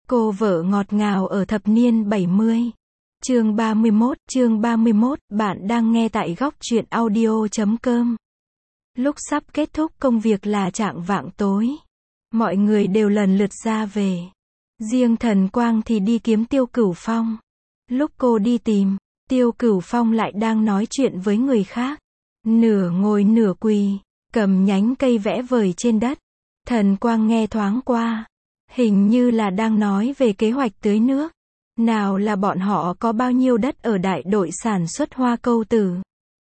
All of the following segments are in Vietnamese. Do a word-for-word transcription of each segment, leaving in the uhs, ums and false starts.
Cô vợ ngọt ngào ở thập niên bảy mươi. Chương ba mươi mốt, chương ba mươi mốt, bạn đang nghe tại góc truyện audio chấm com. Lúc sắp kết thúc công việc là chạng vạng tối. Mọi người đều lần lượt ra về. Riêng Thần Quang thì đi kiếm Tiêu Cửu Phong. Lúc cô đi tìm, Tiêu Cửu Phong lại đang nói chuyện với người khác. Nửa ngồi nửa quỳ, cầm nhánh cây vẽ vời trên đất. Thần Quang nghe thoáng qua. Hình như là đang nói về kế hoạch tưới nước. Nào là bọn họ có bao nhiêu đất ở đại đội sản xuất hoa câu tử.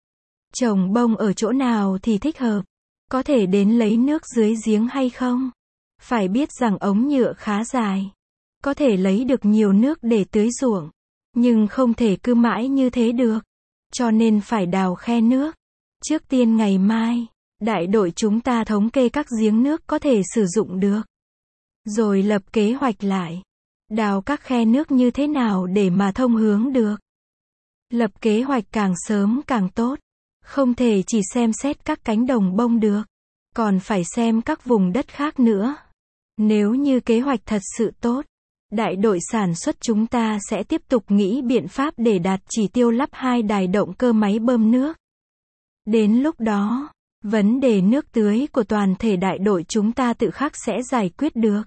Trồng bông ở chỗ nào thì thích hợp. Có thể đến lấy nước dưới giếng hay không? Phải biết rằng ống nhựa khá dài. Có thể lấy được nhiều nước để tưới ruộng. Nhưng không thể cứ mãi như thế được. Cho nên phải đào khe nước. Trước tiên ngày mai, đại đội chúng ta thống kê các giếng nước có thể sử dụng được. Rồi lập kế hoạch lại. Đào các khe nước như thế nào để mà thông hướng được. Lập kế hoạch càng sớm càng tốt. Không thể chỉ xem xét các cánh đồng bông được. Còn phải xem các vùng đất khác nữa. Nếu như kế hoạch thật sự tốt, đại đội sản xuất chúng ta sẽ tiếp tục nghĩ biện pháp để đạt chỉ tiêu lắp hai đài động cơ máy bơm nước. Đến lúc đó, vấn đề nước tưới của toàn thể đại đội chúng ta tự khắc sẽ giải quyết được.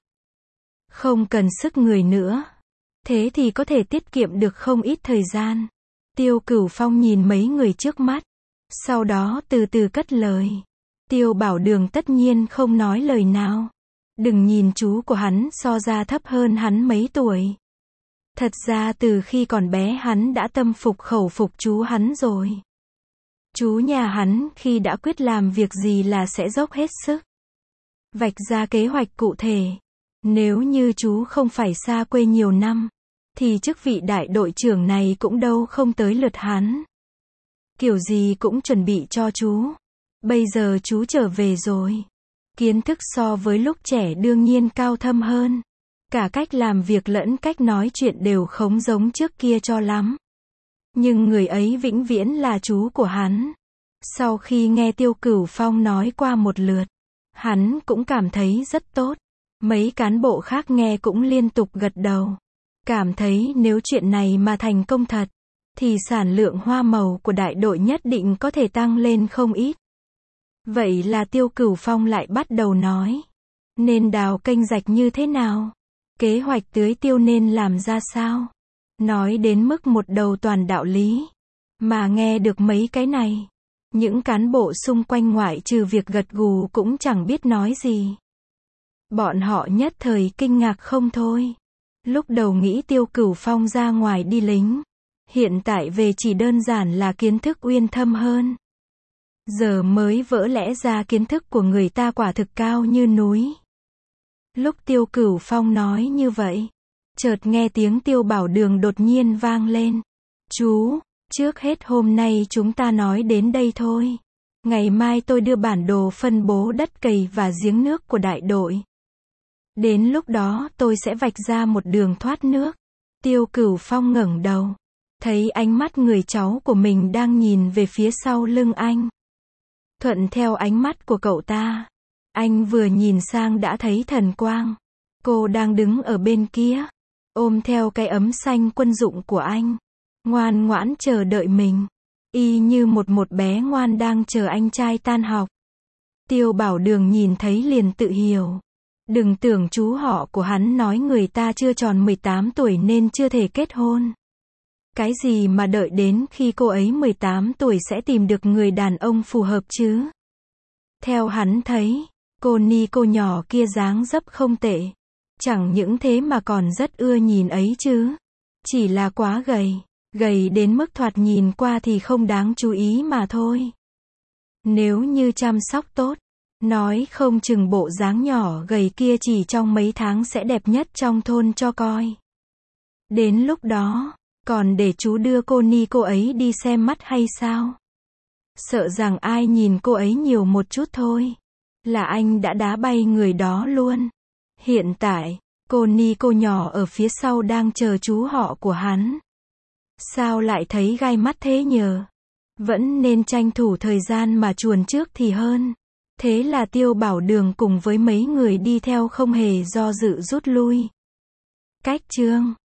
Không cần sức người nữa. Thế thì có thể tiết kiệm được không ít thời gian. Tiêu Cửu Phong nhìn mấy người trước mắt. Sau đó từ từ cất lời. Tiêu Bảo Đường tất nhiên không nói lời nào. Đừng nhìn chú của hắn so ra thấp hơn hắn mấy tuổi. Thật ra từ khi còn bé hắn đã tâm phục khẩu phục chú hắn rồi. Chú nhà hắn khi đã quyết làm việc gì là sẽ dốc hết sức. Vạch ra kế hoạch cụ thể. Nếu như chú không phải xa quê nhiều năm, thì chức vị đại đội trưởng này cũng đâu không tới lượt hắn. Kiểu gì cũng chuẩn bị cho chú. Bây giờ chú trở về rồi. Kiến thức so với lúc trẻ đương nhiên cao thâm hơn. Cả cách làm việc lẫn cách nói chuyện đều không giống trước kia cho lắm. Nhưng người ấy vĩnh viễn là chú của hắn. Sau khi nghe Tiêu Cửu Phong nói qua một lượt, hắn cũng cảm thấy rất tốt. Mấy cán bộ khác nghe cũng liên tục gật đầu. Cảm thấy nếu chuyện này mà thành công thật, thì sản lượng hoa màu của đại đội nhất định có thể tăng lên không ít. Vậy là Tiêu Cửu Phong lại bắt đầu nói. Nên đào kênh rạch như thế nào? Kế hoạch tưới tiêu nên làm ra sao? Nói đến mức một đầu toàn đạo lý. Mà nghe được mấy cái này, những cán bộ xung quanh ngoại trừ việc gật gù cũng chẳng biết nói gì. Bọn họ nhất thời kinh ngạc không thôi. Lúc đầu nghĩ Tiêu Cửu Phong ra ngoài đi lính. Hiện tại về chỉ đơn giản là kiến thức uyên thâm hơn. Giờ mới vỡ lẽ ra kiến thức của người ta quả thực cao như núi. Lúc Tiêu Cửu Phong nói như vậy, chợt nghe tiếng Tiêu Bảo Đường đột nhiên vang lên. Chú, trước hết hôm nay chúng ta nói đến đây thôi. Ngày mai tôi đưa bản đồ phân bố đất cày và giếng nước của đại đội. Đến lúc đó tôi sẽ vạch ra một đường thoát nước. Tiêu Cửu Phong ngẩng đầu. Thấy ánh mắt người cháu của mình đang nhìn về phía sau lưng anh. Thuận theo ánh mắt của cậu ta. Anh vừa nhìn sang đã thấy Thần Quang. Cô đang đứng ở bên kia. Ôm theo cái ấm xanh quân dụng của anh. Ngoan ngoãn chờ đợi mình. Y như một một bé ngoan đang chờ anh trai tan học. Tiêu Bảo Đường nhìn thấy liền tự hiểu. Đừng tưởng chú họ của hắn nói người ta chưa tròn mười tám tuổi nên chưa thể kết hôn. Cái gì mà đợi đến khi cô ấy mười tám tuổi sẽ tìm được người đàn ông phù hợp chứ? Theo hắn thấy, cô Ni cô nhỏ kia dáng dấp không tệ. Chẳng những thế mà còn rất ưa nhìn ấy chứ. Chỉ là quá gầy. Gầy đến mức thoạt nhìn qua thì không đáng chú ý mà thôi. Nếu như chăm sóc tốt, nói không chừng bộ dáng nhỏ gầy kia chỉ trong mấy tháng sẽ đẹp nhất trong thôn cho coi. Đến lúc đó, còn để chú đưa cô Ni cô ấy đi xem mắt hay sao? Sợ rằng ai nhìn cô ấy nhiều một chút thôi, là anh đã đá bay người đó luôn. Hiện tại, cô Ni cô nhỏ ở phía sau đang chờ chú họ của hắn. Sao lại thấy gai mắt thế nhờ? Vẫn nên tranh thủ thời gian mà chuồn trước thì hơn. Thế là Tiêu Bảo Đường cùng với mấy người đi theo không hề do dự rút lui. Cách chương